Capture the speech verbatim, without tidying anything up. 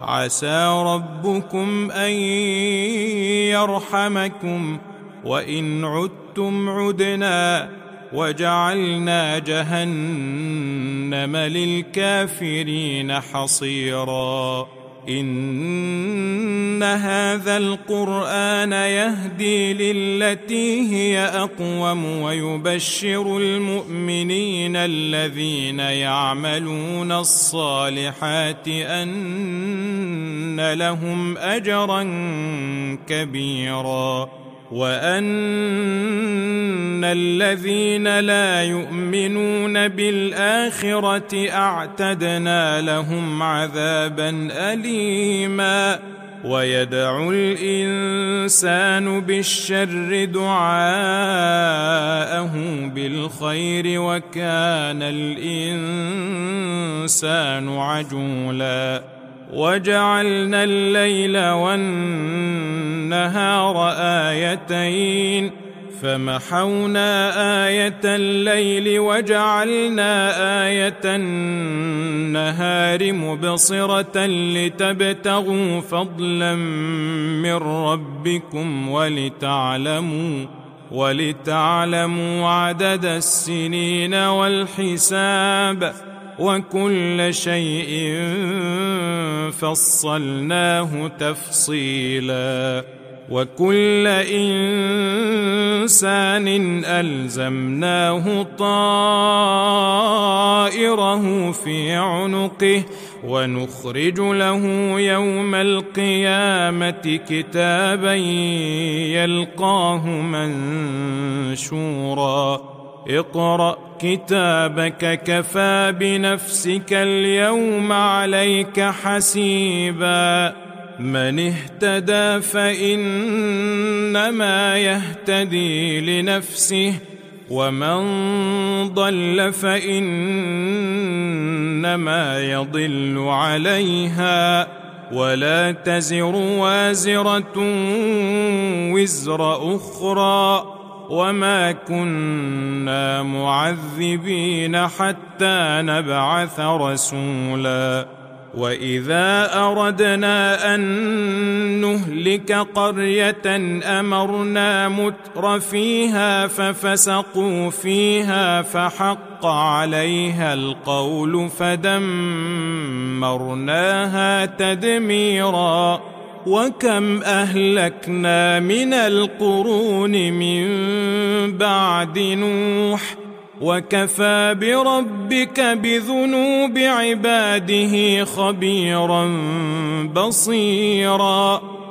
عسى ربكم أن يرحمكم وإن عدتم عدنا وجعلنا جهنم للكافرين حصيرا. إن هذا القرآن يهدي للتي هي أقوم ويبشر المؤمنين الذين يعملون الصالحات أن لهم أجرا كبيرا وأن الذين لا يؤمنون بالآخرة أعتدنا لهم عذابا أليما. ويدعو الإنسان بالشر دعاءه بالخير وكان الإنسان عجولا. وجعلنا الليل والنهار آيتين فمحونا آية الليل وجعلنا آية النهار مبصرة لتبتغوا فضلا من ربكم ولتعلموا ولتعلموا عدد السنين والحساب وكل شيء فصلناه تفصيلا. وكل إنسان ألزمناه طائره في عنقه ونخرج له يوم القيامة كتابا يلقاه منشورا. اقرأ كتابك كفى بنفسك اليوم عليك حسيبا. من اهتدى فإنما يهتدي لنفسه ومن ضل فإنما يضل عليها ولا تزر وازرة وزر أخرى وما كنا معذبين حتى نبعث رسولا. وإذا أردنا أن نهلك قرية أمرنا متر فيها ففسقوا فيها فحق عليها القول فدمرناها تدميرا. وكم أهلكنا من القرون من بعد نوح وكفى بربك بذنوب عباده خبيرا بصيرا.